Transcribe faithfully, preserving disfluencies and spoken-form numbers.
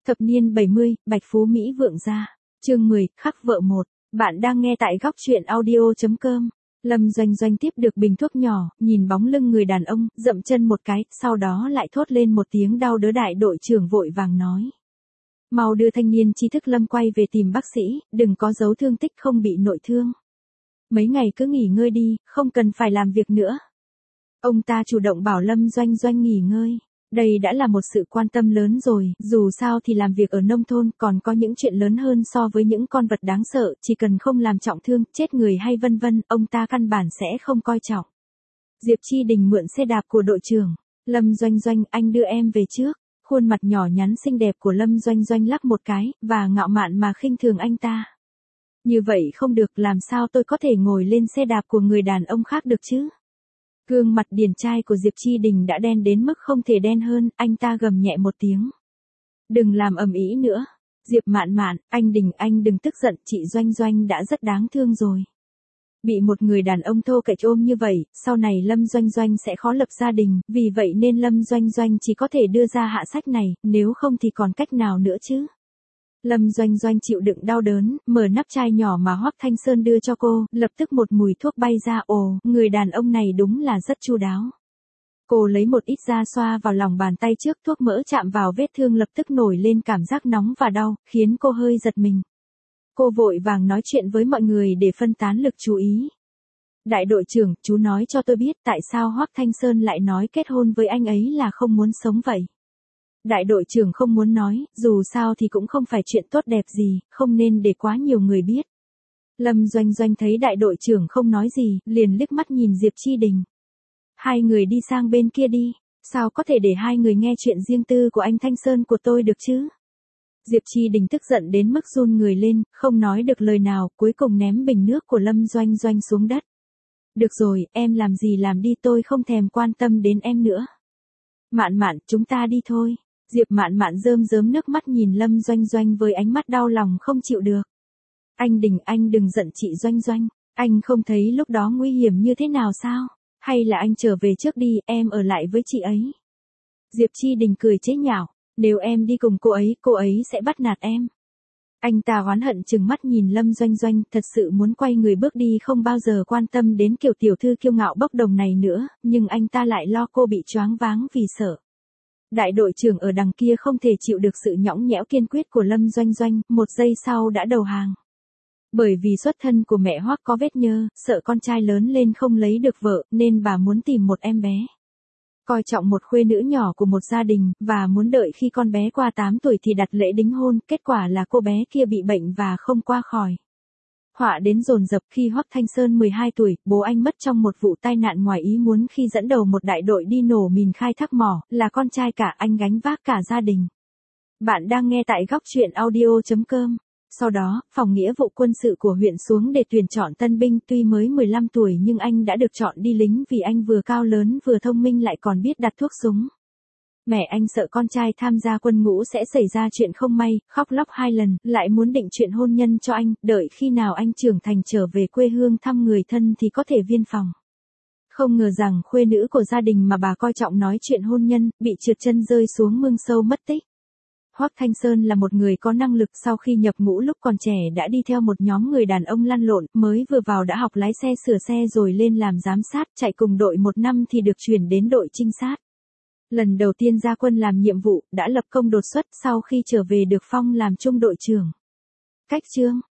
Thập niên bảy mươi, Bạch Phú Mỹ vượng gia. Chương mười, khắc vợ một. Bạn đang nghe tại góc truyện audio chấm com. Lâm Doanh Doanh tiếp được bình thuốc nhỏ, nhìn bóng lưng người đàn ông, dậm chân một cái, sau đó lại thốt lên một tiếng đau đớn. Đại đội trưởng vội vàng nói: mau đưa thanh niên tri thức Lâm quay về tìm bác sĩ, đừng có giấu thương tích không bị nội thương. Mấy ngày cứ nghỉ ngơi đi, không cần phải làm việc nữa. Ông ta chủ động bảo Lâm Doanh Doanh nghỉ ngơi. Đây đã là một sự quan tâm lớn rồi, dù sao thì làm việc ở nông thôn còn có những chuyện lớn hơn so với những con vật đáng sợ, chỉ cần không làm trọng thương, chết người hay vân vân, ông ta căn bản sẽ không coi trọng. Diệp Chi Đình mượn xe đạp của đội trưởng. Lâm Doanh Doanh, anh đưa em về trước. Khuôn mặt nhỏ nhắn xinh đẹp của Lâm Doanh Doanh lắc một cái, và ngạo mạn mà khinh thường anh ta. Như vậy không được, làm sao tôi có thể ngồi lên xe đạp của người đàn ông khác được chứ? Gương mặt điển trai của Diệp Chi Đình đã đen đến mức không thể đen hơn, anh ta gầm nhẹ một tiếng. Đừng làm ầm ĩ nữa. Diệp Mạn Mạn, anh Đình anh đừng tức giận, chị Doanh Doanh đã rất đáng thương rồi. Bị một người đàn ông thô kệch ôm như vậy, sau này Lâm Doanh Doanh sẽ khó lập gia đình, vì vậy nên Lâm Doanh Doanh chỉ có thể đưa ra hạ sách này, nếu không thì còn cách nào nữa chứ. Lâm Doanh Doanh chịu đựng đau đớn, mở nắp chai nhỏ mà Hoắc Thanh Sơn đưa cho cô, lập tức một mùi thuốc bay ra. Ồ, người đàn ông này đúng là rất chu đáo. Cô lấy một ít ra xoa vào lòng bàn tay trước, thuốc mỡ chạm vào vết thương lập tức nổi lên cảm giác nóng và đau, khiến cô hơi giật mình. Cô vội vàng nói chuyện với mọi người để phân tán lực chú ý. Đại đội trưởng, chú nói cho tôi biết tại sao Hoắc Thanh Sơn lại nói kết hôn với anh ấy là không muốn sống vậy. Đại đội trưởng không muốn nói, dù sao thì cũng không phải chuyện tốt đẹp gì, không nên để quá nhiều người biết. Lâm Doanh Doanh thấy đại đội trưởng không nói gì, liền liếc mắt nhìn Diệp Chi Đình. Hai người đi sang bên kia đi, sao có thể để hai người nghe chuyện riêng tư của anh Thanh Sơn của tôi được chứ? Diệp Chi Đình tức giận đến mức run người lên, không nói được lời nào, cuối cùng ném bình nước của Lâm Doanh Doanh xuống đất. Được rồi, em làm gì làm đi, tôi không thèm quan tâm đến em nữa. Mạn Mạn, chúng ta đi thôi. Diệp Mạn Mạn rơm rớm nước mắt nhìn Lâm Doanh Doanh với ánh mắt đau lòng không chịu được. Anh Đình anh đừng giận chị Doanh Doanh, anh không thấy lúc đó nguy hiểm như thế nào sao? Hay là anh trở về trước đi, em ở lại với chị ấy. Diệp Chi Đình cười chế nhạo, nếu em đi cùng cô ấy, cô ấy sẽ bắt nạt em. Anh ta oán hận trừng mắt nhìn Lâm Doanh Doanh, thật sự muốn quay người bước đi, không bao giờ quan tâm đến kiểu tiểu thư kiêu ngạo bốc đồng này nữa, nhưng anh ta lại lo cô bị choáng váng vì sợ. Đại đội trưởng ở đằng kia không thể chịu được sự nhõng nhẽo kiên quyết của Lâm Doanh Doanh, một giây sau đã đầu hàng. Bởi vì xuất thân của mẹ Hoắc có vết nhơ, sợ con trai lớn lên không lấy được vợ, nên bà muốn tìm một em bé. Coi trọng một khuê nữ nhỏ của một gia đình, và muốn đợi khi con bé qua tám tuổi thì đặt lễ đính hôn, kết quả là cô bé kia bị bệnh và không qua khỏi. Họa đến dồn dập khi Hoắc Thanh Sơn mười hai tuổi, bố anh mất trong một vụ tai nạn ngoài ý muốn khi dẫn đầu một đại đội đi nổ mìn khai thác mỏ, là con trai cả, anh gánh vác cả gia đình. Bạn đang nghe tại góc truyện audio chấm com. Sau đó, phòng nghĩa vụ quân sự của huyện xuống để tuyển chọn tân binh, tuy mới mười lăm tuổi nhưng anh đã được chọn đi lính vì anh vừa cao lớn vừa thông minh lại còn biết đặt thuốc súng. Mẹ anh sợ con trai tham gia quân ngũ sẽ xảy ra chuyện không may, khóc lóc hai lần, lại muốn định chuyện hôn nhân cho anh, đợi khi nào anh trưởng thành trở về quê hương thăm người thân thì có thể viên phòng. Không ngờ rằng khuê nữ của gia đình mà bà coi trọng nói chuyện hôn nhân, bị trượt chân rơi xuống mương sâu mất tích. Hoắc Thanh Sơn là một người có năng lực, sau khi nhập ngũ lúc còn trẻ đã đi theo một nhóm người đàn ông lăn lộn, mới vừa vào đã học lái xe sửa xe rồi lên làm giám sát, chạy cùng đội một năm thì được chuyển đến đội trinh sát. Lần đầu tiên ra quân làm nhiệm vụ, đã lập công đột xuất, sau khi trở về được phong làm trung đội trưởng. Cách chương